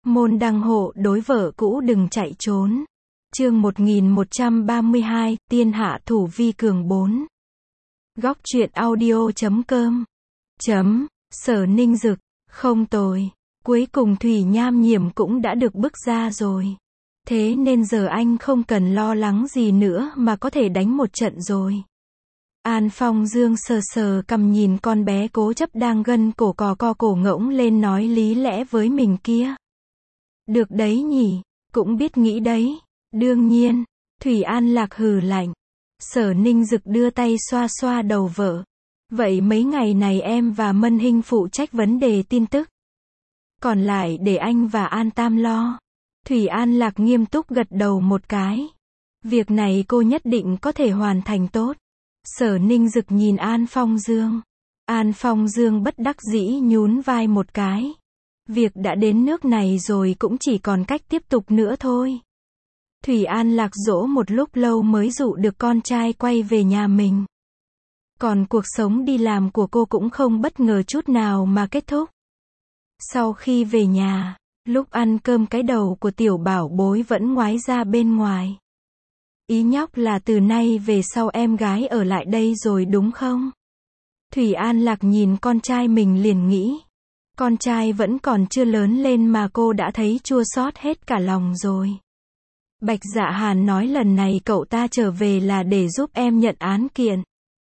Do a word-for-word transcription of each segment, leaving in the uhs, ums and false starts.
Môn đăng hộ đối vợ cũ đừng chạy trốn. Chương một nghìn một trăm ba mươi hai, Tiên hạ thủ vi cường bốn. Góc truyện audio chấm com. Chấm, Sở Ninh Dực, không tồi. Cuối cùng Thủy Nham Nhiễm cũng đã được bước ra rồi. Thế nên giờ anh không cần lo lắng gì nữa mà có thể đánh một trận rồi. An Phong Dương sờ sờ cằm nhìn con bé cố chấp đang gân cổ cò co cổ ngỗng lên nói lý lẽ với mình kia. Được đấy nhỉ, cũng biết nghĩ đấy. Đương nhiên, Thủy An Lạc hừ lạnh. Sở Ninh Dực đưa tay xoa xoa đầu vợ. Vậy mấy ngày này em và Mân Hinh phụ trách vấn đề tin tức. Còn lại để anh và An Tam lo. Thủy An Lạc nghiêm túc gật đầu một cái. Việc này cô nhất định có thể hoàn thành tốt. Sở Ninh Dực nhìn An Phong Dương. An Phong Dương bất đắc dĩ nhún vai một cái. Việc đã đến nước này rồi cũng chỉ còn cách tiếp tục nữa thôi. Thủy An Lạc dỗ một lúc lâu mới dụ được con trai quay về nhà mình. Còn cuộc sống đi làm của cô cũng không bất ngờ chút nào mà kết thúc. Sau khi về nhà, lúc ăn cơm cái đầu của tiểu bảo bối vẫn ngoái ra bên ngoài. Ý nhóc là từ nay về sau em gái ở lại đây rồi đúng không? Thủy An Lạc nhìn con trai mình liền nghĩ. Con trai vẫn còn chưa lớn lên mà cô đã thấy chua xót hết cả lòng rồi. Bạch Dạ Hàn nói lần này cậu ta trở về là để giúp em nhận án kiện.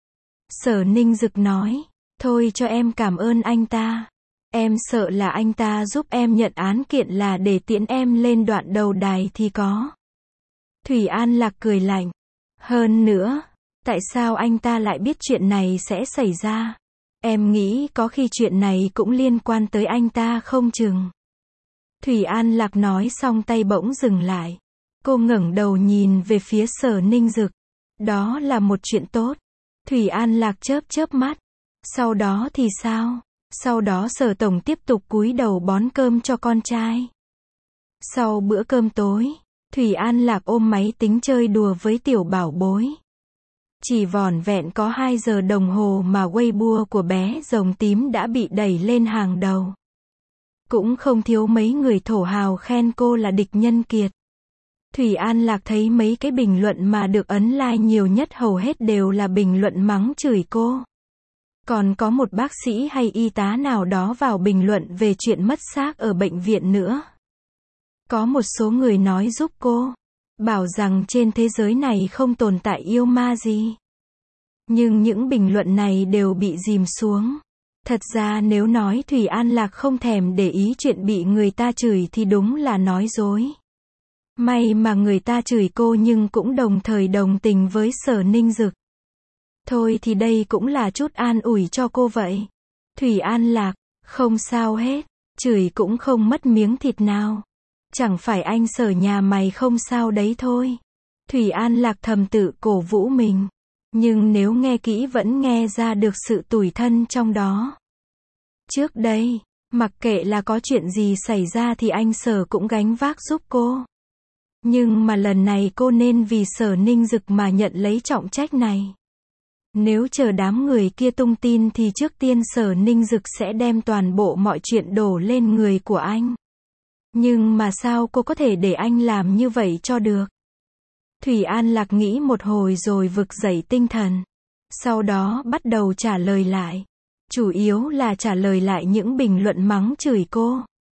Sở Ninh Dực nói, thôi cho em cảm ơn anh ta. Em sợ là anh ta giúp em nhận án kiện là để tiễn em lên đoạn đầu đài thì có. Thủy An Lạc cười lạnh. Hơn nữa, tại sao anh ta lại biết chuyện này sẽ xảy ra? Em nghĩ có khi chuyện này cũng liên quan tới anh ta không chừng. Thủy An Lạc nói xong tay bỗng dừng lại. Cô ngẩng đầu nhìn về phía Sở Ninh Dực. Đó là một chuyện tốt. Thủy An Lạc chớp chớp mắt. Sau đó thì sao? Sau đó Sở Tổng tiếp tục cúi đầu bón cơm cho con trai. Sau bữa cơm tối, Thủy An Lạc ôm máy tính chơi đùa với tiểu bảo bối. Chỉ vỏn vẹn có hai giờ đồng hồ mà Weibo của bé rồng tím đã bị đẩy lên hàng đầu. Cũng không thiếu mấy người thổ hào khen cô là địch nhân kiệt. Thủy An Lạc thấy mấy cái bình luận mà được ấn like nhiều nhất hầu hết đều là bình luận mắng chửi cô. Còn có một bác sĩ hay y tá nào đó vào bình luận về chuyện mất xác ở bệnh viện nữa. Có một số người nói giúp cô, bảo rằng trên thế giới này không tồn tại yêu ma gì. Nhưng những bình luận này đều bị dìm xuống. Thật ra nếu nói Thủy An Lạc không thèm để ý chuyện bị người ta chửi thì đúng là nói dối. May mà người ta chửi cô nhưng cũng đồng thời đồng tình với Sở Ninh Dực. Thôi thì đây cũng là chút an ủi cho cô vậy. Thủy An Lạc, không sao hết, chửi cũng không mất miếng thịt nào. Chẳng phải anh Sở nhà mày không sao đấy thôi. Thủy An Lạc thầm tự cổ vũ mình. Nhưng nếu nghe kỹ vẫn nghe ra được sự tủi thân trong đó. Trước đây, mặc kệ là có chuyện gì xảy ra thì anh Sở cũng gánh vác giúp cô. Nhưng mà lần này cô nên vì Sở Ninh Dực mà nhận lấy trọng trách này. Nếu chờ đám người kia tung tin thì trước tiên Sở Ninh Dực sẽ đem toàn bộ mọi chuyện đổ lên người của anh. Nhưng mà sao cô có thể để anh làm như vậy cho được? Thủy An Lạc nghĩ một hồi rồi vực dậy tinh thần. Sau đó bắt đầu trả lời lại. Chủ yếu là trả lời lại những bình luận mắng chửi cô.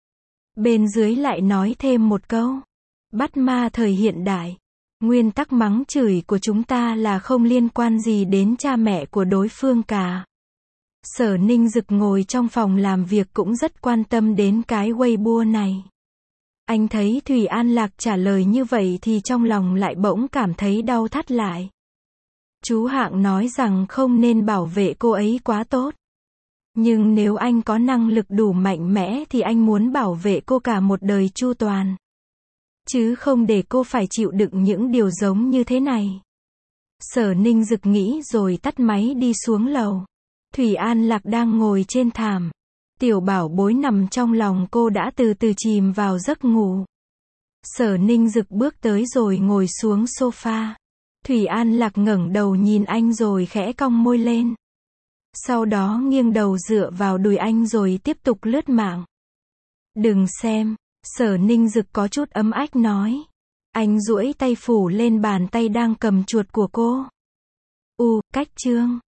Bên dưới lại nói thêm một câu. Bắt ma thời hiện đại. Nguyên tắc mắng chửi của chúng ta là không liên quan gì đến cha mẹ của đối phương cả. Sở Ninh Dực ngồi trong phòng làm việc cũng rất quan tâm đến cái Weibo này. Anh thấy Thủy An Lạc trả lời như vậy thì trong lòng lại bỗng cảm thấy đau thắt lại. Chú Hạng nói rằng không nên bảo vệ cô ấy quá tốt. Nhưng nếu anh có năng lực đủ mạnh mẽ thì anh muốn bảo vệ cô cả một đời chu toàn. Chứ không để cô phải chịu đựng những điều giống như thế này. Sở Ninh Dực nghĩ rồi tắt máy đi xuống lầu. Thủy An Lạc đang ngồi trên thảm. Tiểu bảo bối nằm trong lòng cô đã từ từ chìm vào giấc ngủ. Sở Ninh Dực bước tới rồi ngồi xuống sofa. Thủy An Lạc ngẩng đầu nhìn anh rồi khẽ cong môi lên. Sau đó nghiêng đầu dựa vào đùi anh rồi tiếp tục lướt mạng. Đừng xem. Sở Ninh Dực có chút ấm ách nói. Anh duỗi tay phủ lên bàn tay đang cầm chuột của cô. U, cách chương.